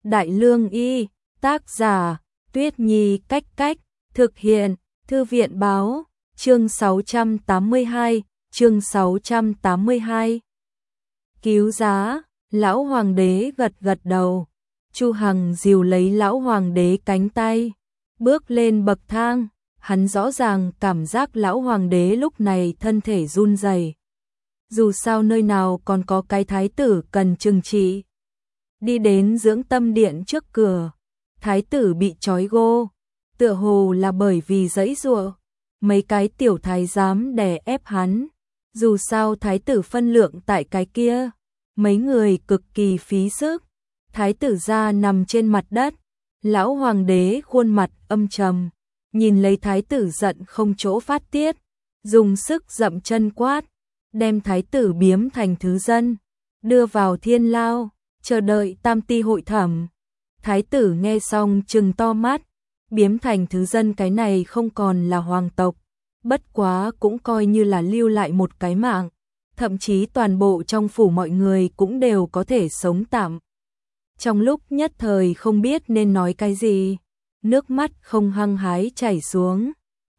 Đại Lương Y, tác giả, Tuyết Nhi Cách Cách, thực hiện, Thư viện Báo, chương 682, chương 682. Cứu giá, lão hoàng đế gật gật đầu. Chu Hằng dìu lấy lão hoàng đế cánh tay, bước lên bậc thang, hắn rõ ràng cảm giác lão hoàng đế lúc này thân thể run rẩy. Dù sao nơi nào còn có cái thái tử cần trừng trị. Đi đến dưỡng tâm điện trước cửa, thái tử bị trói gô, tựa hồ là bởi vì giãy giụa, mấy cái tiểu thái giám đè ép hắn. Dù sao thái tử phân lượng tại cái kia, mấy người cực kỳ phí sức. Thái tử ra nằm trên mặt đất, lão hoàng đế khuôn mặt âm trầm, nhìn lấy thái tử giận không chỗ phát tiết, dùng sức dậm chân quát, đem thái tử biếm thành thứ dân, đưa vào thiên lao, chờ đợi tam ti hội thẩm. Thái tử nghe xong trừng to mắt, biếm thành thứ dân cái này không còn là hoàng tộc, bất quá cũng coi như là lưu lại một cái mạng, thậm chí toàn bộ trong phủ mọi người cũng đều có thể sống tạm. Trong lúc nhất thời không biết nên nói cái gì, nước mắt không hăng hái chảy xuống.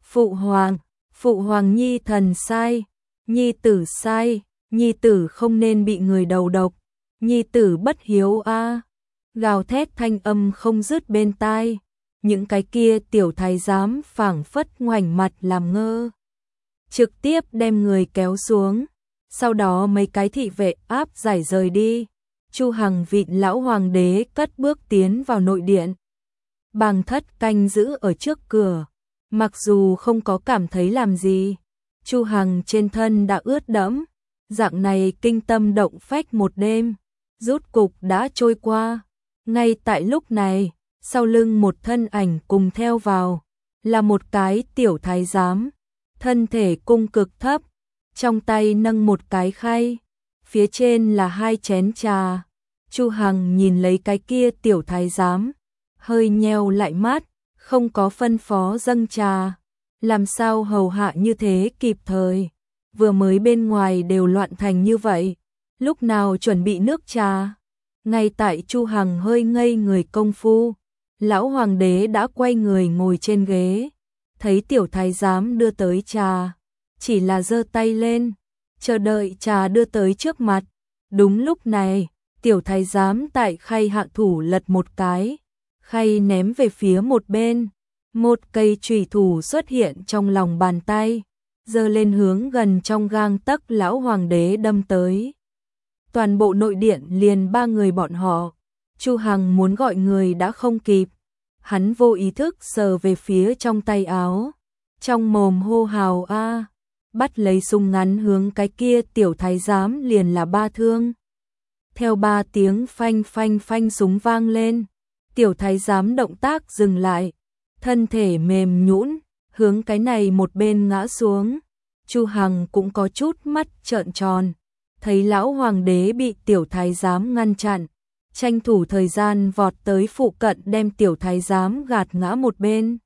Phụ hoàng nhi thần sai, nhi tử sai, nhi tử không nên bị người đầu độc, nhi tử bất hiếu a. Gào thét thanh âm không dứt bên tai, những cái kia tiểu thái giám phảng phất ngoảnh mặt làm ngơ, trực tiếp đem người kéo xuống, sau đó mấy cái thị vệ áp giải rời đi. Chu Hằng vịn lão hoàng đế cất bước tiến vào nội điện. Bàng Thất canh giữ ở trước cửa, mặc dù không có cảm thấy làm gì, Chu Hằng trên thân đã ướt đẫm, dạng này kinh tâm động phách một đêm, rút cục đã trôi qua. Ngay tại lúc này, sau lưng một thân ảnh cùng theo vào, là một cái tiểu thái giám, thân thể cung cực thấp, trong tay nâng một cái khay, phía trên là 2 chén trà. Chu Hằng nhìn lấy cái kia tiểu thái giám, hơi nheo lại mắt, không có phân phó dâng trà, làm sao hầu hạ như thế kịp thời, vừa mới bên ngoài đều loạn thành như vậy, lúc nào chuẩn bị nước trà. Ngay tại Chu Hằng hơi ngây người công phu, lão hoàng đế đã quay người ngồi trên ghế, thấy tiểu thái giám đưa tới trà, chỉ là giơ tay lên, chờ đợi trà đưa tới trước mặt. Đúng lúc này, tiểu thái giám tại khay hạ thủ lật một cái, khay ném về phía một bên, một cây chùy thủ xuất hiện trong lòng bàn tay, giơ lên hướng gần trong gang tấc lão hoàng đế đâm tới. Toàn bộ nội điện liền 3 người bọn họ, Chu Hằng muốn gọi người đã không kịp, hắn vô ý thức sờ về phía trong tay áo, trong mồm hô hào a, bắt lấy súng ngắn hướng cái kia tiểu thái giám liền là 3 thương. Theo 3 tiếng phanh phanh phanh súng vang lên, tiểu thái giám động tác dừng lại, thân thể mềm nhũn, hướng cái này một bên ngã xuống. Chu Hằng cũng có chút mắt trợn tròn, thấy lão hoàng đế bị tiểu thái giám ngăn chặn, tranh thủ thời gian vọt tới phụ cận đem tiểu thái giám gạt ngã một bên.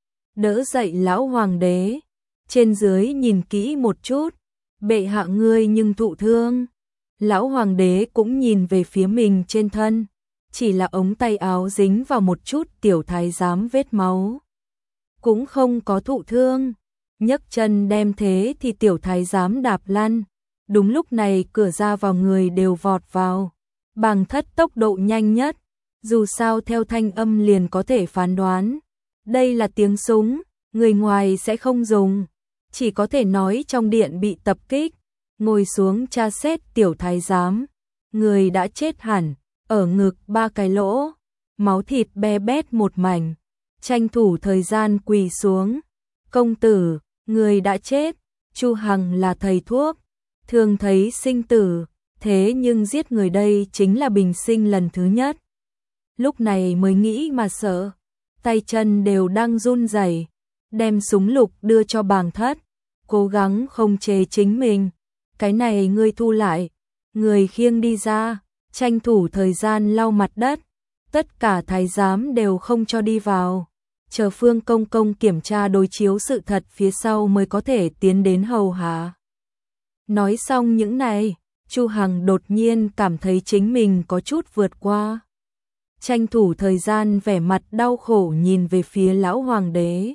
Đỡ dậy lão hoàng đế, trên dưới nhìn kỹ một chút, bệ hạ ngươi nhưng thụ thương. Lão hoàng đế cũng nhìn về phía mình trên thân, chỉ là ống tay áo dính vào một chút tiểu thái giám vết máu, cũng không có thụ thương. Nhấc chân đem thế thì tiểu thái giám đạp lăn. Đúng lúc này cửa ra vào người đều vọt vào. Bàng Thất tốc độ nhanh nhất, dù sao theo thanh âm liền có thể phán đoán, đây là tiếng súng, người ngoài sẽ không dùng, chỉ có thể nói trong điện bị tập kích. Ngồi xuống tra xét tiểu thái giám, người đã chết hẳn, ở ngực 3 cái lỗ, máu thịt be bét một mảnh, tranh thủ thời gian quỳ xuống. Công tử, người đã chết, Chu Hằng là thầy thuốc, thường thấy sinh tử, thế nhưng giết người đây chính là bình sinh lần thứ nhất. Lúc này mới nghĩ mà sợ, tay chân đều đang run rẩy, đem súng lục đưa cho Bàng Thất, cố gắng không chế chính mình. Cái này ngươi thu lại, người khiêng đi ra, tranh thủ thời gian lau mặt đất, tất cả thái giám đều không cho đi vào, chờ Phương công công kiểm tra đối chiếu sự thật phía sau mới có thể tiến đến hầu hạ. Nói xong những này, Chu Hằng đột nhiên cảm thấy chính mình có chút vượt qua. tranh thủ thời gian vẻ mặt đau khổ nhìn về phía lão hoàng đế.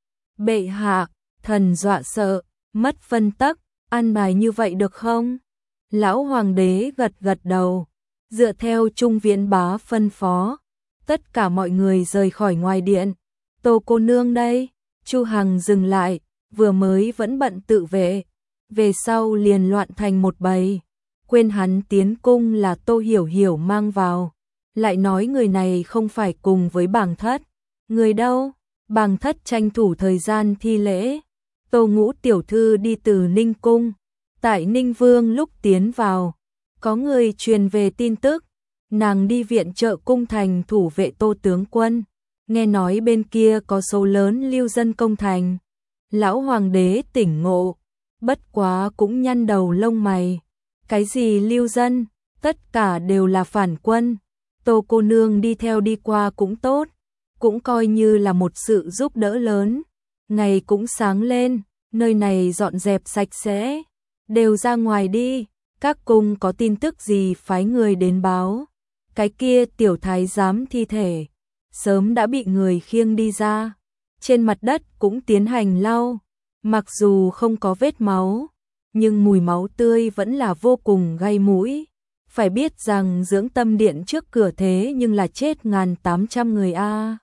Bệ hạ, thần dọa sợ, mất phân tắc, an bài như vậy được không? Lão hoàng đế gật gật đầu, dựa theo Trung Viễn Bá phân phó, tất cả mọi người rời khỏi ngoài điện. Tô cô nương đây, Chu Hằng dừng lại, vừa mới vẫn bận tự vệ, về sau liền loạn thành một bầy. Quên hắn tiến cung là Tô Hiểu Hiểu mang vào, lại nói người này không phải cùng với Bàng Thất. Người đâu? Bàng Thất tranh thủ thời gian thi lễ. Tô Ngũ tiểu thư đi từ Ninh cung, tại Ninh Vương lúc tiến vào, có người truyền về tin tức, nàng đi viện trợ cung thành thủ vệ Tô tướng quân, nghe nói bên kia có số lớn lưu dân công thành. Lão hoàng đế tỉnh ngộ, bất quá cũng nhăn đầu lông mày. Cái gì lưu dân, tất cả đều là phản quân. Tô cô nương đi theo đi qua cũng tốt, cũng coi như là một sự giúp đỡ lớn. Ngày cũng sáng lên, nơi này dọn dẹp sạch sẽ, đều ra ngoài đi, các cung có tin tức gì phái người đến báo. Cái kia tiểu thái giám thi thể, sớm đã bị người khiêng đi ra, trên mặt đất cũng tiến hành lau, mặc dù không có vết máu, nhưng mùi máu tươi vẫn là vô cùng gai mũi. Phải biết rằng dưỡng tâm điện trước cửa thế nhưng là chết 1800 người a.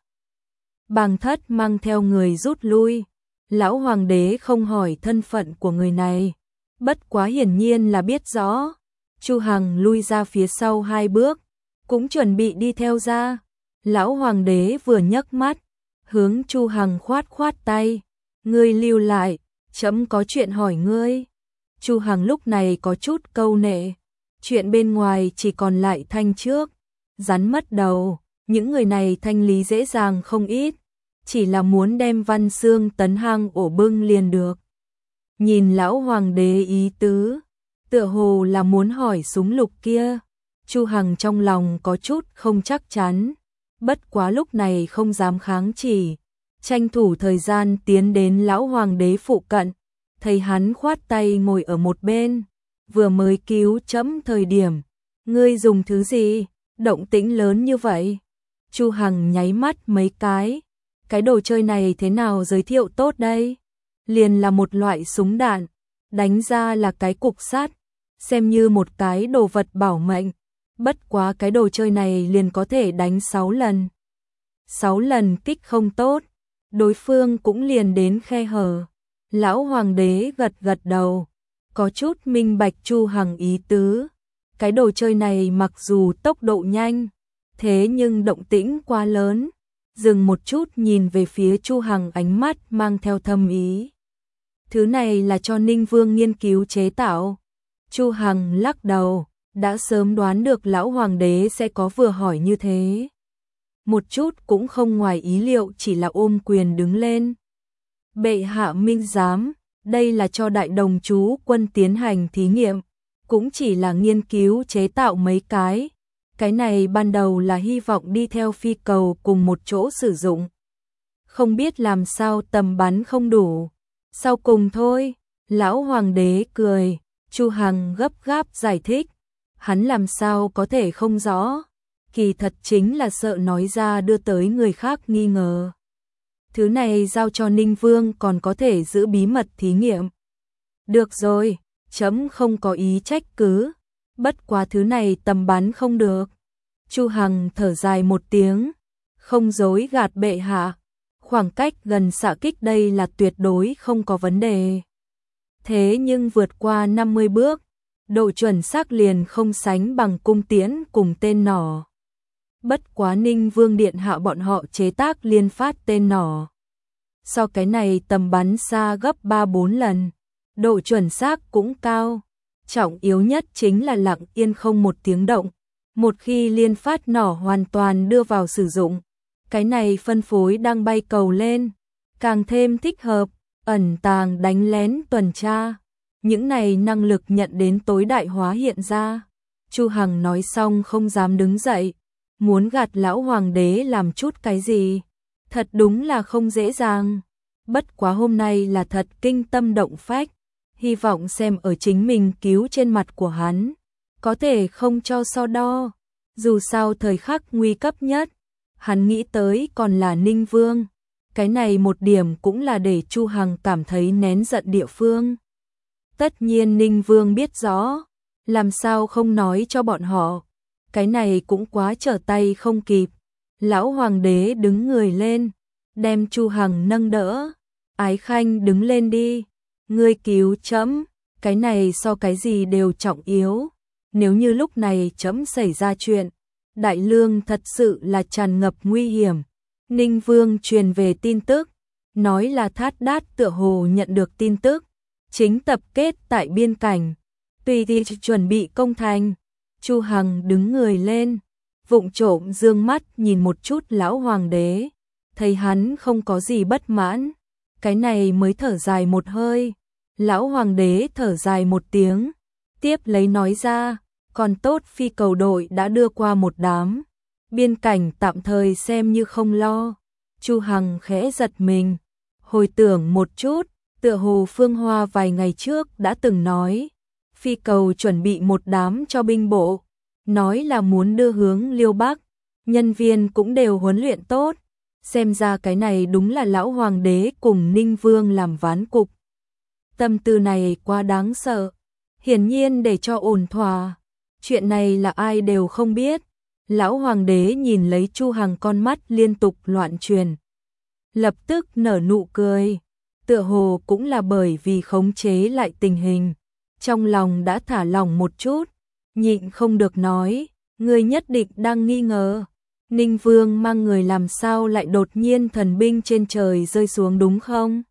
Bàng Thất mang theo người rút lui, lão hoàng đế không hỏi thân phận của người này, bất quá hiển nhiên là biết rõ. Chu Hằng lui ra phía sau 2 bước, cũng chuẩn bị đi theo ra. Lão hoàng đế vừa nhấc mắt, hướng Chu Hằng khoát khoát tay, ngươi lưu lại, trẫm có chuyện hỏi ngươi. Chu Hằng lúc này có chút câu nệ, chuyện bên ngoài chỉ còn lại thanh trước, rắn mất đầu, những người này thanh lý dễ dàng không ít, chỉ là muốn đem Văn Xương tấn hang ổ bưng liền được. Nhìn lão hoàng đế ý tứ, tựa hồ là muốn hỏi súng lục kia. Chu Hằng trong lòng có chút không chắc chắn, bất quá lúc này không dám kháng chỉ, tranh thủ thời gian tiến đến lão hoàng đế phụ cận, thấy hắn khoát tay ngồi ở một bên, vừa mới cứu trẫm thời điểm, ngươi dùng thứ gì, động tĩnh lớn như vậy? Chu Hằng nháy mắt mấy cái đồ chơi này thế nào giới thiệu tốt đây? Liền là một loại súng đạn, đánh ra là cái cục sắt, xem như một cái đồ vật bảo mệnh, bất quá cái đồ chơi này liền có thể đánh 6 lần. 6 lần kích không tốt, đối phương cũng liền đến khe hở. Lão hoàng đế gật gật đầu, có chút minh bạch Chu Hằng ý tứ. Cái đồ chơi này mặc dù tốc độ nhanh, thế nhưng động tĩnh quá lớn. Dừng một chút nhìn về phía Chu Hằng, ánh mắt mang theo thâm ý. Thứ này là cho Ninh Vương nghiên cứu chế tạo. Chu Hằng lắc đầu, đã sớm đoán được lão hoàng đế sẽ có vừa hỏi như thế. Một chút cũng không ngoài ý liệu, chỉ là ôm quyền đứng lên. Bệ hạ minh giám, đây là cho đại đồng chú quân tiến hành thí nghiệm, cũng chỉ là nghiên cứu chế tạo mấy cái này ban đầu là hy vọng đi theo phi cầu cùng một chỗ sử dụng. Không biết làm sao tầm bắn không đủ, sau cùng thôi. Lão hoàng đế cười. Chu Hằng gấp gáp giải thích, hắn làm sao có thể không rõ, kỳ thật chính là sợ nói ra đưa tới người khác nghi ngờ. Thứ này giao cho Ninh Vương còn có thể giữ bí mật thí nghiệm. Được rồi, trẫm không có ý trách cứ, bất quá thứ này tầm bắn không được. Chu Hằng thở dài một tiếng, không dối gạt bệ hạ, khoảng cách gần xạ kích đây là tuyệt đối không có vấn đề. Thế nhưng vượt qua 50 bước, độ chuẩn xác liền không sánh bằng cung tiễn cùng tên nỏ. Bất quá Ninh Vương điện hạ bọn họ chế tác liên phát tên nỏ, so cái này tầm bắn xa gấp 3-4 lần, độ chuẩn xác cũng cao. Trọng yếu nhất chính là lặng yên không một tiếng động. Một khi liên phát nỏ hoàn toàn đưa vào sử dụng, cái này phân phối đang bay cầu lên, càng thêm thích hợp, ẩn tàng, đánh lén, tuần tra. Những này năng lực nhận đến tối đại hóa hiện ra. Chu Hằng nói xong không dám đứng dậy, muốn gạt lão hoàng đế làm chút cái gì, thật đúng là không dễ dàng. Bất quá hôm nay là thật kinh tâm động phách, hy vọng xem ở chính mình cứu trên mặt của hắn, có thể không cho so đo. Dù sao thời khắc nguy cấp nhất, hắn nghĩ tới còn là Ninh Vương. Cái này một điểm cũng là để Chu Hằng cảm thấy nén giận địa phương. Tất nhiên Ninh Vương biết rõ, làm sao không nói cho bọn họ. Cái này cũng quá trở tay không kịp. Lão hoàng đế đứng người lên, đem Chu Hằng nâng đỡ. Ái Khanh đứng lên đi, ngươi cứu trẫm, cái này so cái gì đều trọng yếu. Nếu như lúc này trẫm xảy ra chuyện, Đại Lương thật sự là tràn ngập nguy hiểm. Ninh Vương truyền về tin tức, nói là Thát Đát tựa hồ nhận được tin tức, chính tập kết tại biên cảnh, tùy thì chuẩn bị công thành. Chu Hằng đứng người lên, vụng trộm dương mắt nhìn một chút lão hoàng đế, thấy hắn không có gì bất mãn, cái này mới thở dài một hơi. Lão hoàng đế thở dài một tiếng, tiếp lấy nói ra, còn tốt phi cầu đội đã đưa qua một đám, biên cảnh tạm thời xem như không lo. Chu Hằng khẽ giật mình, hồi tưởng một chút, tựa hồ Phương Hoa vài ngày trước đã từng nói, phi cầu chuẩn bị một đám cho binh bộ, nói là muốn đưa hướng Liêu Bắc, nhân viên cũng đều huấn luyện tốt, xem ra cái này đúng là lão hoàng đế cùng Ninh Vương làm ván cục. Tâm tư này quá đáng sợ, hiển nhiên để cho ổn thỏa, chuyện này là ai đều không biết. Lão hoàng đế nhìn lấy Chu Hằng, con mắt liên tục loạn chuyển, lập tức nở nụ cười, tựa hồ cũng là bởi vì khống chế lại tình hình, trong lòng đã thả lỏng một chút, nhịn không được nói, ngươi nhất định đang nghi ngờ, Ninh Vương mang người làm sao lại đột nhiên thần binh trên trời rơi xuống đúng không?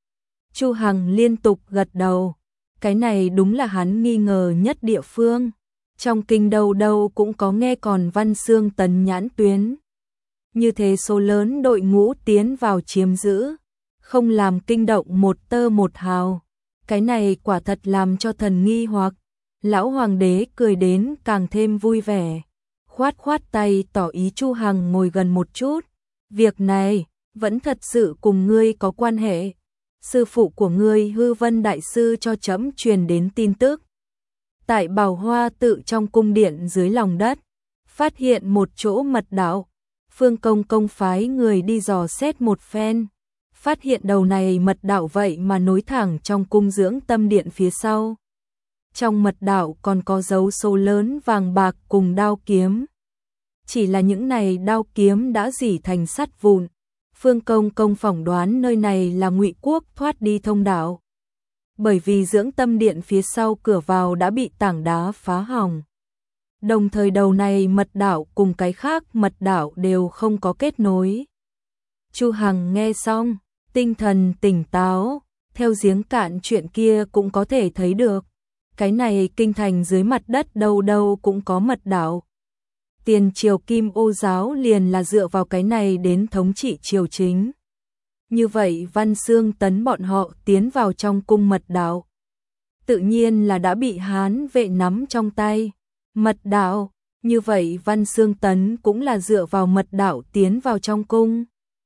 Chu Hằng liên tục gật đầu, cái này đúng là hắn nghi ngờ nhất địa phương. Trong kinh đâu đâu cũng có nghe còn Văn Xương Tấn nhãn tuyến. Như thế số lớn đội ngũ tiến vào chiếm giữ, không làm kinh động một tơ một hào. Cái này quả thật làm cho thần nghi hoặc. Lão hoàng đế cười đến càng thêm vui vẻ, khoát khoát tay tỏ ý Chu Hằng ngồi gần một chút. Việc này vẫn thật sự cùng ngươi có quan hệ. Sư phụ của ngươi Hư Vân Đại Sư cho trẫm truyền đến tin tức. Tại Bảo Hoa tự trong cung điện dưới lòng đất, phát hiện một chỗ mật đạo. Phương Công Công phái người đi dò xét một phen, phát hiện đầu này mật đạo vậy mà nối thẳng trong cung dưỡng tâm điện phía sau. Trong mật đạo còn có dấu số lớn vàng bạc cùng đao kiếm. Chỉ là những này đao kiếm đã rỉ thành sắt vụn. Phương Công Công phỏng đoán nơi này là Ngụy Quốc thoát đi thông đạo. Bởi vì dưỡng tâm điện phía sau cửa vào đã bị tảng đá phá hỏng. Đồng thời đầu này mật đạo cùng cái khác mật đạo đều không có kết nối. Chu Hằng nghe xong, tinh thần tỉnh táo, theo giếng cạn chuyện kia cũng có thể thấy được. Cái này kinh thành dưới mặt đất đâu đâu cũng có mật đạo. Tiền triều Kim Ô giáo liền là dựa vào cái này đến thống trị triều chính. Như vậy Văn Xương Tấn bọn họ tiến vào trong cung mật đạo, tự nhiên là đã bị Hán vệ nắm trong tay. Mật đạo, như vậy Văn Xương Tấn cũng là dựa vào mật đạo tiến vào trong cung.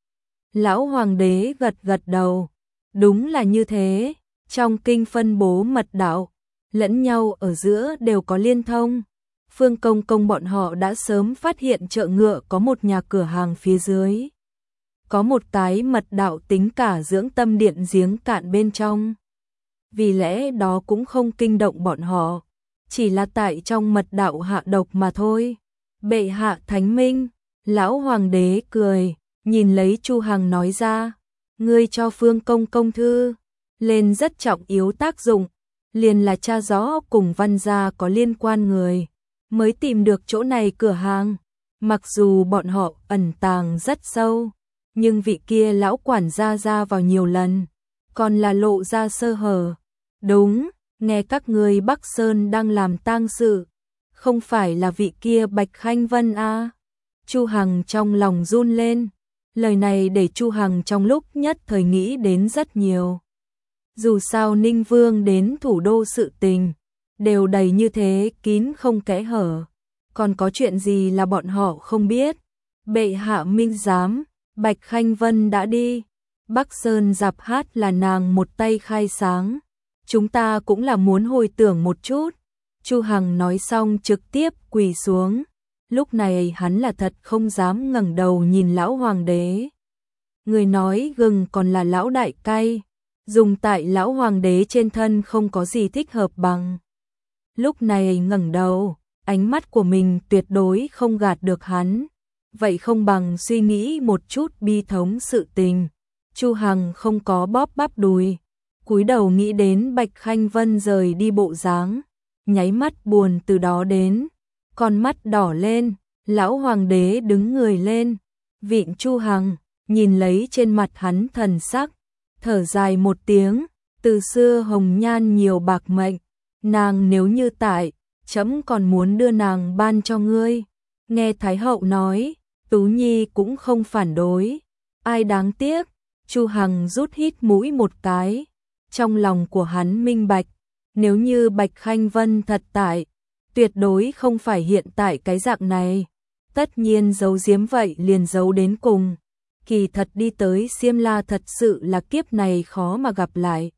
Lão hoàng đế gật gật đầu, đúng là như thế, trong kinh phân bố mật đạo, lẫn nhau ở giữa đều có liên thông. Phương Công Công bọn họ đã sớm phát hiện chợ ngựa có một nhà cửa hàng phía dưới. Có một cái mật đạo tính cả dưỡng tâm điện giếng cạn bên trong. Vì lẽ đó cũng không kinh động bọn họ, chỉ là tại trong mật đạo hạ độc mà thôi. Bệ hạ thánh minh, lão hoàng đế cười, nhìn lấy Chu Hằng nói ra, ngươi cho Phương Công Công thư, lên rất trọng yếu tác dụng, liền là tra rõ cùng Văn gia có liên quan người, mới tìm được chỗ này cửa hàng. Mặc dù bọn họ ẩn tàng rất sâu, nhưng vị kia lão quản gia ra vào nhiều lần, còn là lộ ra sơ hở. Đúng, nghe các người Bắc Sơn đang làm tang sự, không phải là vị kia Bạch Khanh Vân à? Chu Hằng trong lòng run lên, lời này để Chu Hằng trong lúc nhất thời nghĩ đến rất nhiều. Dù sao Ninh Vương đến thủ đô sự tình, đều đầy như thế kín không kẽ hở, còn có chuyện gì là bọn họ không biết. Bệ hạ minh giám, Bạch Khanh Vân đã đi, Bắc Sơn dạp hát là nàng một tay khai sáng, chúng ta cũng là muốn hồi tưởng một chút. Chu Hằng nói xong trực tiếp quỳ xuống, Lúc này hắn là thật không dám ngẩng đầu nhìn lão hoàng đế. Người nói gừng còn là lão đại cay, dùng tại lão hoàng đế trên thân không có gì thích hợp bằng. Lúc này ngẩng đầu, ánh mắt của mình tuyệt đối không gạt được hắn, vậy không bằng suy nghĩ một chút bi thống sự tình. Chu Hằng không có bóp bắp đùi, cúi đầu nghĩ đến Bạch Khanh Vân rời đi bộ dáng, nháy mắt buồn từ đó đến, con mắt đỏ lên, lão hoàng đế đứng người lên, vịn Chu Hằng, nhìn lấy trên mặt hắn thần sắc, thở dài một tiếng, từ xưa hồng nhan nhiều bạc mệnh, nàng nếu như tại, trẫm còn muốn đưa nàng ban cho ngươi. Nghe Thái hậu nói, Tú Nhi cũng không phản đối, ai đáng tiếc. Chu Hằng rút hít mũi một cái, trong lòng của hắn minh bạch, nếu như Bạch Khanh Vân thật tại, tuyệt đối không phải hiện tại cái dạng này, tất nhiên giấu giếm vậy liền giấu đến cùng. Kỳ thật đi tới Xiêm La thật sự là kiếp này khó mà gặp lại.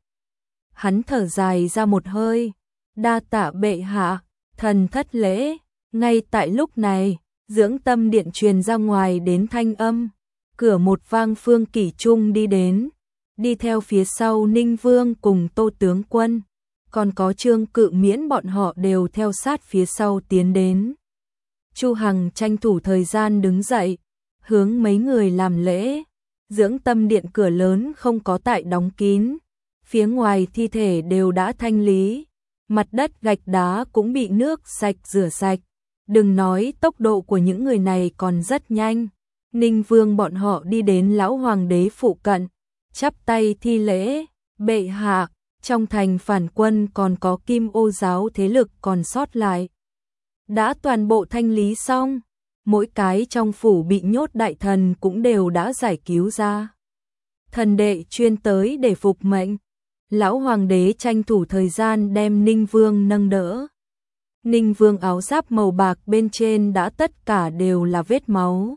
Hắn thở dài ra một hơi, đa tạ bệ hạ, thần thất lễ. Ngay tại lúc này, dưỡng tâm điện truyền ra ngoài đến thanh âm, cửa một vang Phương Kỷ Trung đi đến, đi theo phía sau Ninh Vương cùng Tô tướng quân, còn có Trương Cự Miễn bọn họ đều theo sát phía sau tiến đến. Chu Hằng tranh thủ thời gian đứng dậy, hướng mấy người làm lễ. Dưỡng tâm điện cửa lớn không có tại đóng kín, phía ngoài thi thể đều đã thanh lý, mặt đất gạch đá cũng bị nước sạch rửa sạch. Đừng nói tốc độ của những người này còn rất nhanh. Ninh Vương bọn họ đi đến lão hoàng đế phụ cận, chắp tay thi lễ, bệ hạ, trong thành phản quân còn có Kim Ô giáo thế lực còn sót lại. Đã toàn bộ thanh lý xong, mỗi cái trong phủ bị nhốt đại thần cũng đều đã giải cứu ra. Thần đệ chuyên tới để phục mệnh. Lão hoàng đế tranh thủ thời gian đem Ninh Vương nâng đỡ. Ninh Vương áo giáp màu bạc bên trên đã tất cả đều là vết máu.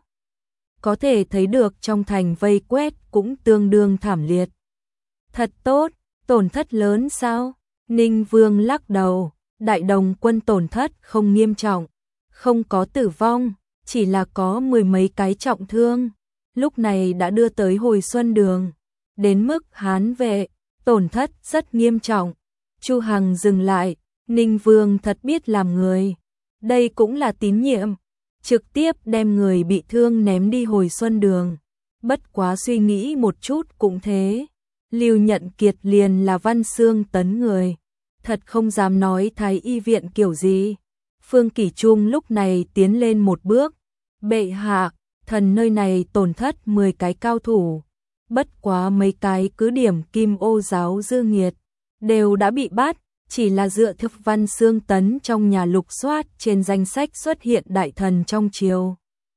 Có thể thấy được trong thành vây quét cũng tương đương thảm liệt. Thật tốt, tổn thất lớn sao? Ninh Vương lắc đầu, đại đồng quân tổn thất không nghiêm trọng, không có tử vong, chỉ là có mười mấy cái trọng thương. Lúc này đã đưa tới Hồi Xuân Đường, đến mức Hán vệ, tổn thất rất nghiêm trọng. Chu Hằng dừng lại, Ninh Vương thật biết làm người. Đây cũng là tín nhiệm, trực tiếp đem người bị thương ném đi Hồi Xuân Đường. Bất quá suy nghĩ một chút cũng thế. Lưu Nhận Kiệt liền là Văn Xương Tấn người. Thật không dám nói Thái y viện kiểu gì. Phương Kỷ Trung lúc này tiến lên một bước. Bệ hạ, thần nơi này tổn thất 10 cái cao thủ. Bất quá mấy cái cứ điểm Kim Ô giáo dư nghiệt, đều đã bị bắt. Chỉ là dựa theo Văn Xương Tấn trong nhà lục soát trên danh sách xuất hiện đại thần trong triều.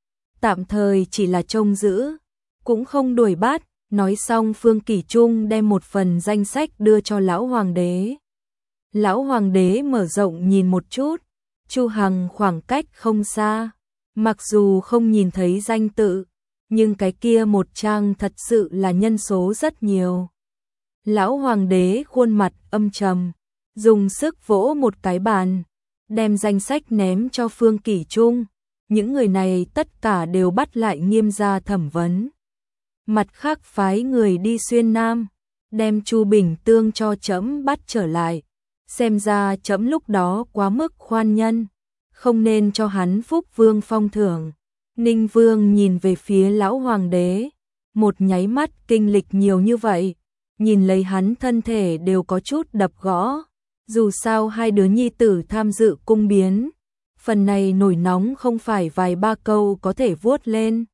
Tạm thời chỉ là trông giữ, cũng không đuổi bắt. Nói xong Phương Kỷ Trung đem một phần danh sách đưa cho lão hoàng đế. Lão hoàng đế mở rộng nhìn một chút, Chu Hằng khoảng cách không xa. Mặc dù không nhìn thấy danh tự, nhưng cái kia một trang thật sự là nhân số rất nhiều. Lão hoàng đế khuôn mặt âm trầm, dùng sức vỗ một cái bàn, đem danh sách ném cho Phương Kỷ Trung. Những người này tất cả đều bắt lại nghiêm ra thẩm vấn. Mặt khác phái người đi Xuyên Nam, đem Chu Bình Tương cho trẫm bắt trở lại. Xem ra trẫm lúc đó quá mức khoan nhân, không nên cho hắn Phúc Vương phong thưởng. Ninh Vương nhìn về phía lão hoàng đế, một nháy mắt kinh lịch nhiều như vậy, nhìn lấy hắn thân thể đều có chút đập gõ. Dù sao hai đứa nhi tử tham dự cung biến, phần này nổi nóng không phải vài ba câu có thể vuốt lên.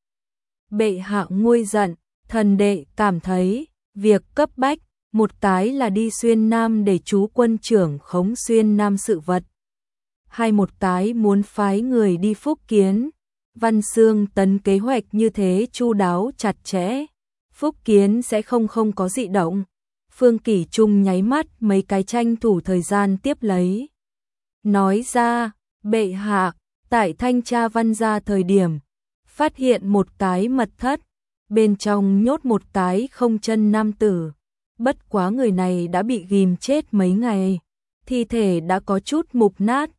Bệ hạ nguôi giận, thần đệ cảm thấy việc cấp bách, một cái là đi Xuyên Nam để chú quân trưởng khống Xuyên Nam sự vật, hai một cái muốn phái người đi Phúc Kiến. Văn Xương Tấn kế hoạch như thế chu đáo chặt chẽ, Phúc Kiến sẽ không có dị động. Phương Kỷ Trung nháy mắt mấy cái tranh thủ thời gian tiếp lấy. Nói ra, bệ hạ, tại thanh tra Văn gia thời điểm, phát hiện một cái mật thất, bên trong nhốt một cái không chân nam tử. Bất quá người này đã bị ghim chết mấy ngày, thi thể đã có chút mục nát,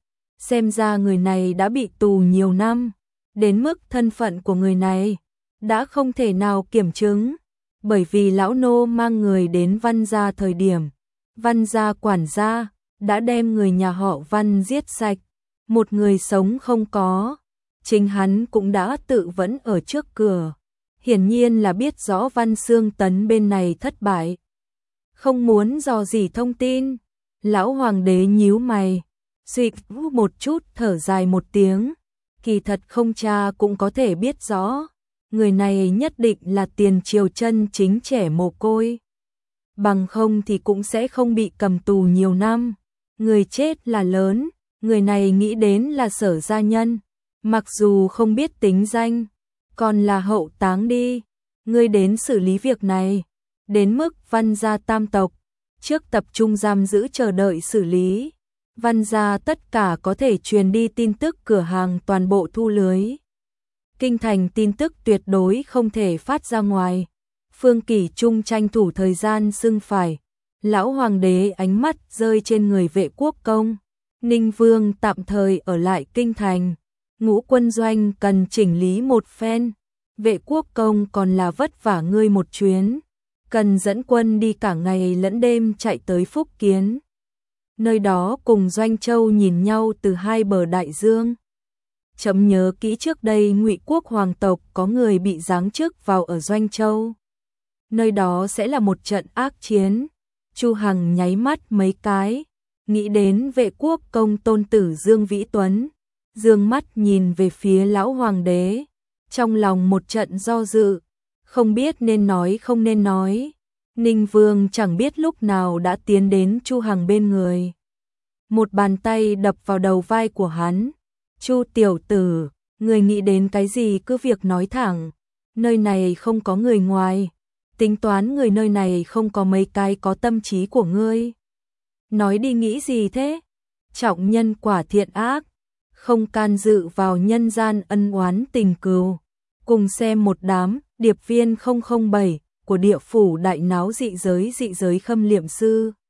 xem ra người này đã bị tù nhiều năm, đến mức thân phận của người này đã không thể nào kiểm chứng, bởi vì lão nô mang người đến Văn gia thời điểm, Văn gia quản gia đã đem người nhà họ Văn giết sạch, một người sống không có, chính hắn cũng đã tự vẫn ở trước cửa, hiển nhiên là biết rõ Văn Xương Tấn bên này thất bại, không muốn dò dỉ thông tin. Lão hoàng đế nhíu mày, suy một chút thở dài một tiếng, kỳ thật không cha cũng có thể biết rõ, người này nhất định là tiền triều chân chính trẻ mồ côi. Bằng không thì cũng sẽ không bị cầm tù nhiều năm, người chết là lớn, người này nghĩ đến là Sở gia nhân, mặc dù không biết tính danh, còn là hậu táng đi, ngươi đến xử lý việc này, đến mức Văn gia tam tộc trước tập trung giam giữ chờ đợi xử lý. Văn gia tất cả có thể truyền đi tin tức cửa hàng toàn bộ thu lưới. Kinh thành tin tức tuyệt đối không thể phát ra ngoài. Phương Kỷ Trung tranh thủ thời gian xưng phải. Lão hoàng đế ánh mắt rơi trên người Vệ Quốc Công. Ninh Vương tạm thời ở lại kinh thành. Ngũ quân doanh cần chỉnh lý một phen. Vệ Quốc Công còn là vất vả ngươi một chuyến. Cần dẫn quân đi cả ngày lẫn đêm chạy tới Phúc Kiến. Nơi đó cùng Doanh Châu nhìn nhau từ hai bờ đại dương. Chấm nhớ kỹ trước đây Ngụy quốc hoàng tộc có người bị giáng chức vào ở Doanh Châu. Nơi đó sẽ là một trận ác chiến. Chu Hằng nháy mắt mấy cái, nghĩ đến Vệ Quốc Công tôn tử Dương Vĩ Tuấn, dương mắt nhìn về phía lão hoàng đế, trong lòng một trận do dự, không biết nên nói không nên nói. Ninh Vương chẳng biết lúc nào đã tiến đến Chu Hằng bên người. Một bàn tay đập vào đầu vai của hắn. Chu tiểu tử, người nghĩ đến cái gì cứ việc nói thẳng. Nơi này không có người ngoài. Tính toán người nơi này không có mấy cái có tâm trí của ngươi. Nói đi nghĩ gì thế? Trọng nhân quả thiện ác. Không can dự vào nhân gian ân oán tình cừu. Cùng xem một đám điệp viên 007 của địa phủ đại náo dị giới khâm liệm sư.